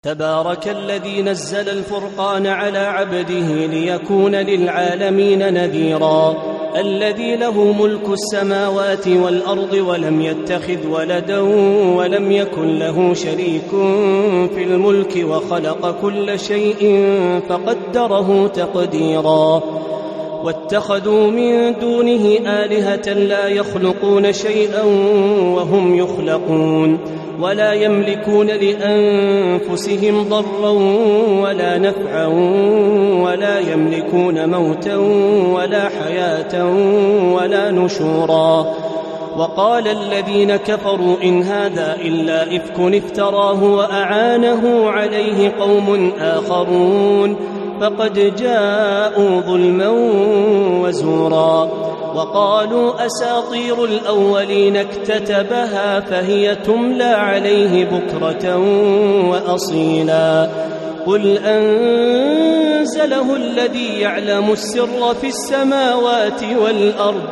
تبارك الذي نزل الفرقان على عبده ليكون للعالمين نذيرا الذي له ملك السماوات والأرض ولم يتخذ ولدا ولم يكن له شريك في الملك وخلق كل شيء فقدره تقديرا واتخذوا من دونه آلهة لا يخلقون شيئا وهم يخلقون ولا يملكون لأنفسهم ضرا ولا نفعا ولا يملكون موتا ولا حياة ولا نشورا وقال الذين كفروا إن هذا إلا إفك افتراه وأعانه عليه قوم آخرون فقد جاءوا ظلما وزورا وقالوا أساطير الأولين اكتتبها فهي تملى عليه بكرة وأصيلا قل أنزله الذي يعلم السر في السماوات والأرض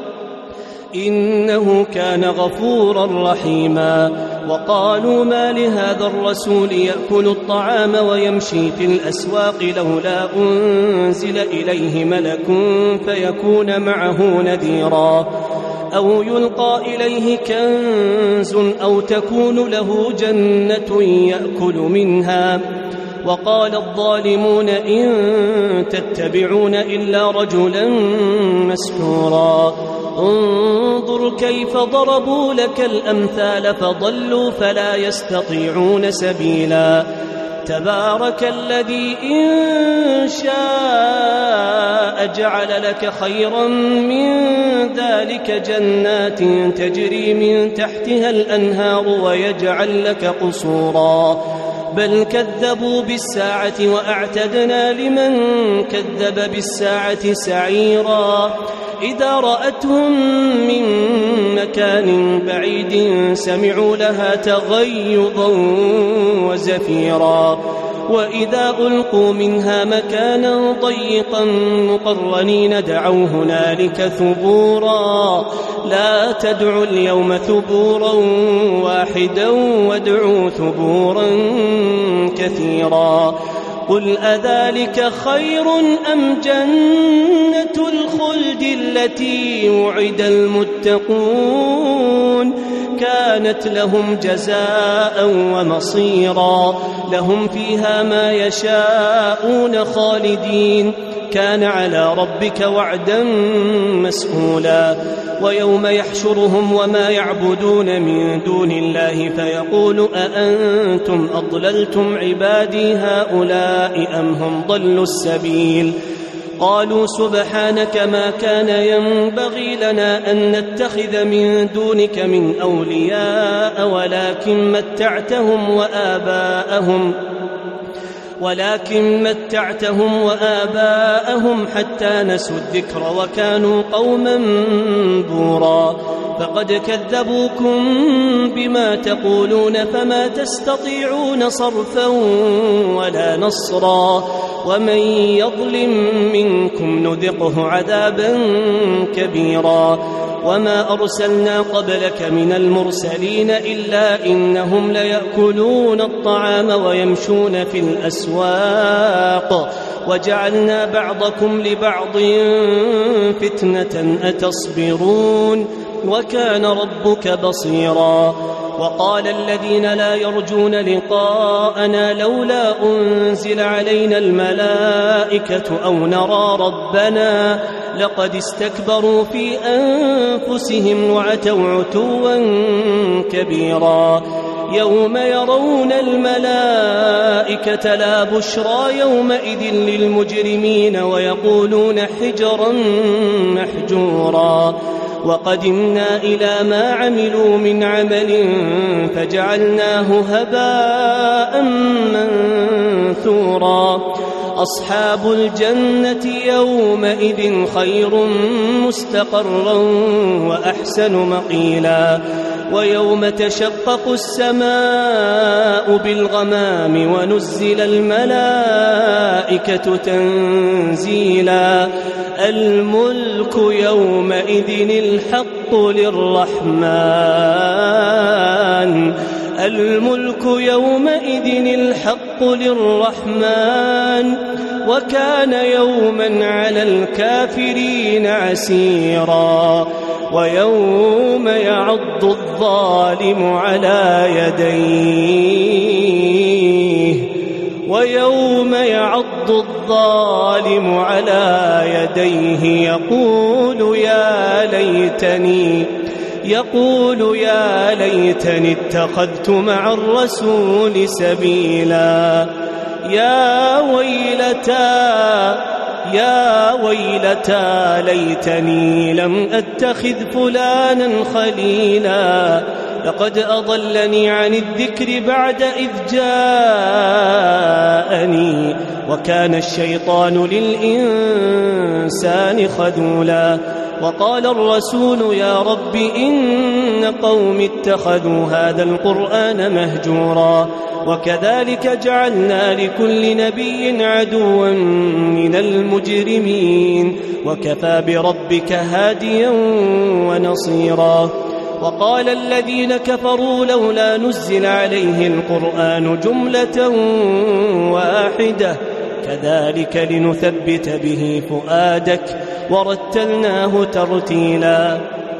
إنه كان غفورا رحيما وقالوا ما لهذا الرسول يأكل الطعام ويمشي في الأسواق لولا أنزل إليه ملك فيكون معه نذيرا أو يلقى إليه كنز أو تكون له جنة يأكل منها وقال الظالمون إن تتبعون إلا رجلا مسحورا انظر كيف ضربوا لك الأمثال فضلوا فلا يستطيعون سبيلا تبارك الذي إن شاء جعل لك خيرا من ذلك جنات تجري من تحتها الأنهار ويجعل لك قصورا بل كذبوا بالساعة وأعتدنا لمن كذب بالساعة سعيرا إذا رأتهم من مكان بعيد سمعوا لها تغيظا وزفيرا وإذا ألقوا منها مكانا ضيقا مقرنين دعوا هنالك ثبورا لا تدعوا اليوم ثبورا واحدا وادعوا ثبورا كثيرا قل أذلك خير أم جنة الخلد التي وعد المتقون كانت لهم جزاء ومصيرا لهم فيها ما يشاءون خالدين كان على ربك وعدا مسئولا ويوم يحشرهم وما يعبدون من دون الله فيقول أأنتم أضللتم عبادي هؤلاء أم هم ضلوا السبيل قالوا سبحانك ما كان ينبغي لنا أن نتخذ من دونك من أولياء ولكن متعتهم وآباءهم حتى نسوا الذكر وكانوا قوما بورا فقد كذبوكم بما تقولون فما تستطيعون صرفا ولا نصرا ومن يظلم منكم نذقه عذابا كبيرا وما أرسلنا قبلك من المرسلين إلا إنهم ليأكلون الطعام ويمشون في الأسواق وجعلنا بعضكم لبعض فتنة أتصبرون وكان ربك بصيرا وقال الذين لا يرجون لقاءنا لولا أنزل علينا الملائكة أو نرى ربنا لقد استكبروا في أنفسهم وعتوا عتوا كبيرا يوم يرون الملائكة لا بشرى يومئذ للمجرمين ويقولون حجرا محجورا وقدمنا إلى ما عملوا من عمل فجعلناه هباء منثورا أصحاب الجنة يومئذ خير مستقرا وأحسن مقيلا ويوم تشقق السماء بالغمام ونزل الملائكة تنزيلا الملك يومئذ الحق للرحمن الملك يومئذ الحق للرحمن وكان يوما على الكافرين عسيرا ويوم يعض الظالم على يديه يقول يا ليتني اتخذت مع الرسول سبيلا يا ويلتى ليتني لم أتخذ فلانا خليلا لقد أضلني عن الذكر بعد إذ جاءني وكان الشيطان للإنسان خذولا وقال الرسول يا رب إن قوم اتخذوا هذا القرآن مهجورا وكذلك جعلنا لكل نبي عدوا من المجرمين وكفى بربك هاديا ونصيرا وقال الذين كفروا لولا نزل عليه القرآن جملة واحدة كذلك لنثبت به فؤادك ورتلناه ترتيلا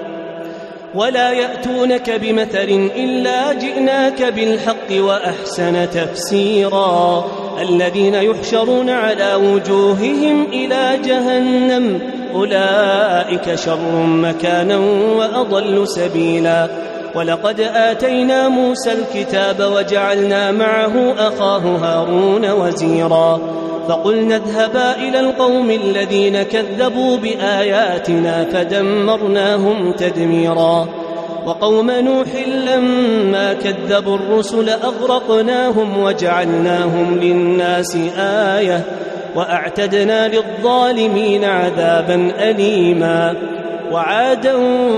ولا يأتونك بمثل إلا جئناك بالحق وأحسن تفسيرا الذين يحشرون على وجوههم إلى جهنم أولئك شر مكانا وأضل سبيلا ولقد آتينا موسى الكتاب وجعلنا معه أخاه هارون وزيرا فقلنا اذهبا إلى القوم الذين كذبوا بآياتنا فدمرناهم تدميرا وقوم نوح لما كذبوا الرسل أغرقناهم وجعلناهم للناس آية وأعتدنا للظالمين عذابا أليما وعادا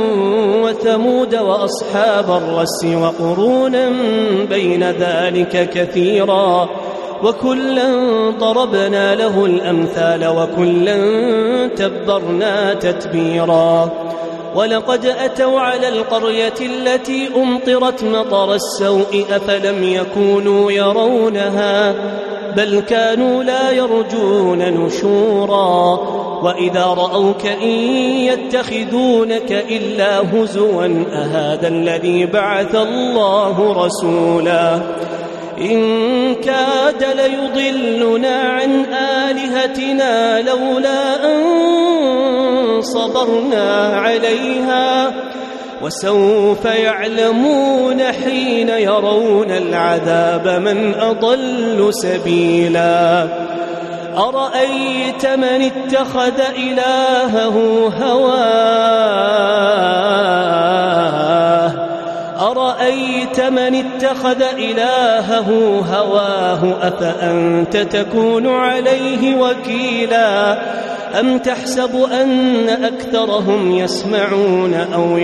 وثمود وأصحاب الرس وقرونا بين ذلك كثيرا وكلا ضربنا له الأمثال وكلا تبرنا تتبيرا ولقد أتوا على القرية التي أمطرت مطر السوء أفلم يكونوا يرونها بل كانوا لا يرجون نشورا وإذا رأوك إن يتخذونك إلا هزوا أهذا الذي بعث الله رسولا إن كاد ليضلنا عن آلهتنا لولا أن صبرنا عليها وسوف يعلمون حين يرون العذاب من أضل سبيلا أرأيت من اتخذ إلهه هواه أفأنت تكون عليه وكيلا أم تحسب أن أكثرهم يسمعون أو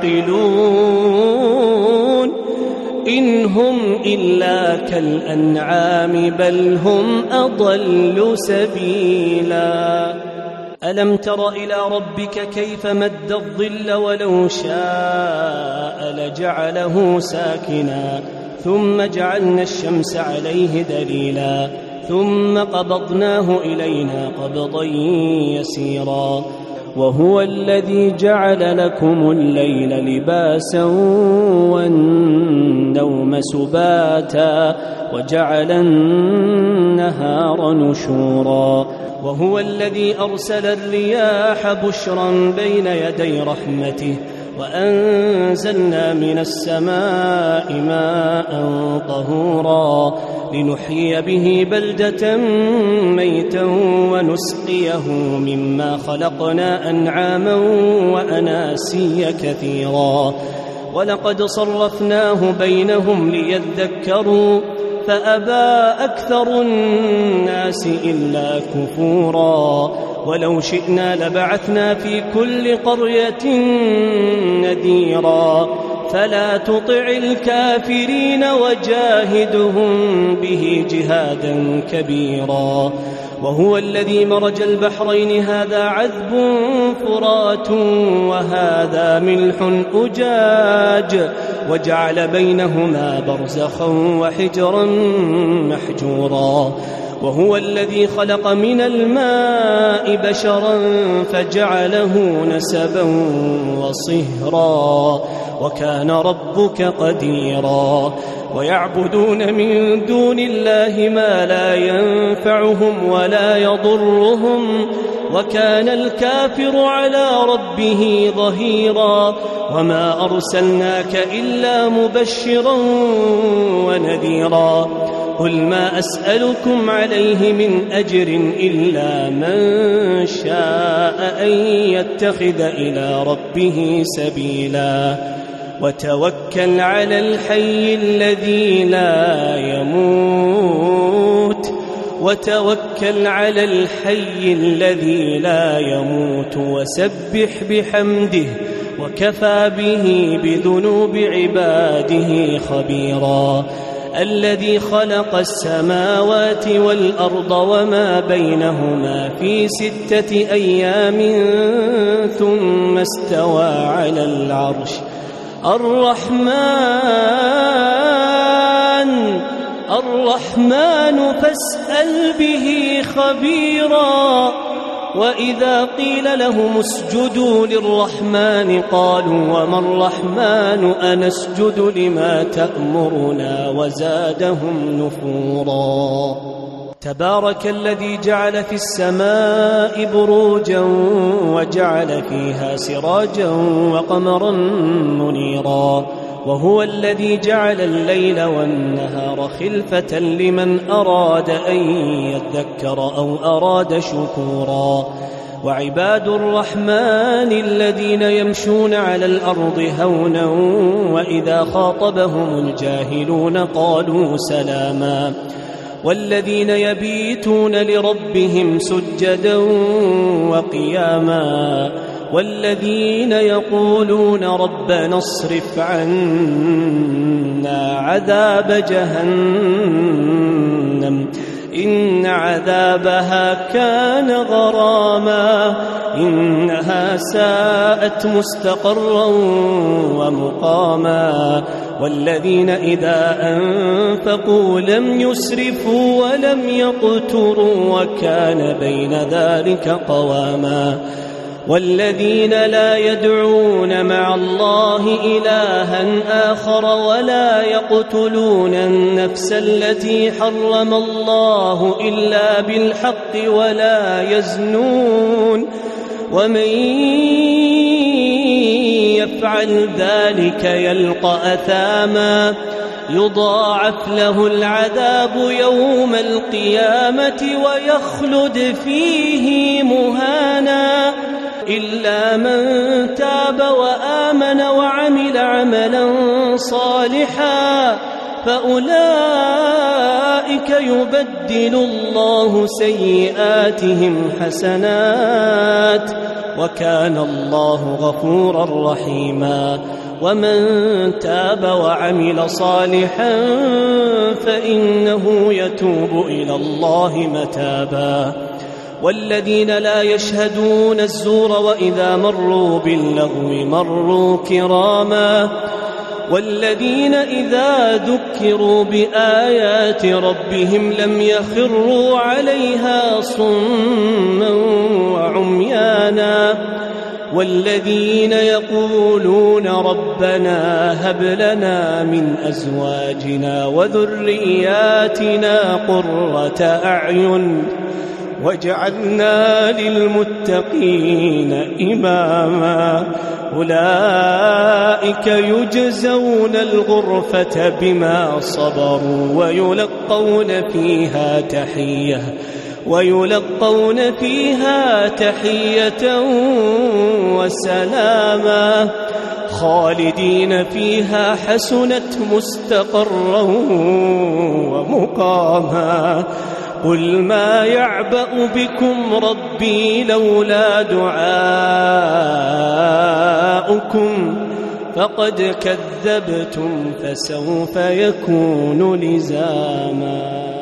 يعقلون إن هم إلا كالأنعام بل هم أضل سبيلا ألم تر إلى ربك كيف مد الظل ولو شاء لجعله ساكنا ثم جعلنا الشمس عليه دليلا ثم قبضناه إلينا قبضا يسيرا وهو الذي جعل لكم الليل لباسا والنوم سباتا وجعل النهار نشورا وهو الذي أرسل الرياح بشرا بين يدي رحمته وأنزلنا من السماء ماء طهورا لنحيي به بلدة ميتا ونسقيه مما خلقنا أنعاما وأناسيا كثيرا ولقد صرفناه بينهم ليذكروا فأبى أكثر الناس إلا كفورا ولو شئنا لبعثنا في كل قرية نذيرا فلا تطع الكافرين وجاهدهم به جهادا كبيرا وهو الذي مرج البحرين هذا عذب فرات وهذا ملح أجاج وجعل بينهما برزخا وحجرا محجورا وهو الذي خلق من الماء بشرا فجعله نسبا وصهرا وكان ربك قديرا ويعبدون من دون الله ما لا ينفعهم ولا يضرهم وكان الكافر على ربه ظهيرا وما أرسلناك إلا مبشرا ونذيرا قل ما أسألكم عليه من أجر إلا من شاء أن يتخذ إلى ربه سبيلا وتوكل على الحي الذي لا يموت وسبح بحمده وكفى به بذنوب عباده خبيرا الذي خلق السماوات والأرض وما بينهما في 6 أيام ثم استوى على العرش الرحمن فاسأل به خبيرا وإذا قيل لهم اسجدوا للرحمن قالوا وما الرحمن أنسجد لما تأمرنا وزادهم نفورا تبارك الذي جعل في السماء بروجا وجعل فيها سراجا وقمرا منيرا وهو الذي جعل الليل والنهار خلفة لمن أراد أن يذكر أو أراد شكورا وعباد الرحمن الذين يمشون على الأرض هونا وإذا خاطبهم الجاهلون قالوا سلاما والذين يبيتون لربهم سجدا وقياما والذين يقولون ربنا اصرف عنا عذاب جهنم إن عذابها كان غراما إنها ساءت مستقرا ومقاما والذين إذا أنفقوا لم يسرفوا ولم يقتروا وكان بين ذلك قواما والذين لا يدعون مع الله إلها آخر ولا يقتلون النفس التي حرم الله إلا بالحق ولا يزنون ومن يفعل ذلك يلقى أثاما يضاعف له العذاب يوم القيامة ويخلد فيه مهانا إلا من تاب وآمن وعمل عملا صالحا فأولئك يبدل الله سيئاتهم حسنات وكان الله غفورا رحيما ومن تاب وعمل صالحا فإنه يتوب إلى الله متابا والذين لا يشهدون الزور وإذا مروا باللغو مروا كراما والذين إذا ذكروا بآيات ربهم لم يخروا عليها صما وعميانا والذين يقولون ربنا هب لنا من أزواجنا وذرياتنا قرة أعين واجعلنا للمتقين إماما أولئك يجزون الغرفة بما صبروا ويلقون فيها تحية وسلاما خالدين فيها حسنت مستقرا ومقاما قل ما يعبأ بكم ربي لولا دعاؤكم فقد كذبتم فسوف يكون لزاما.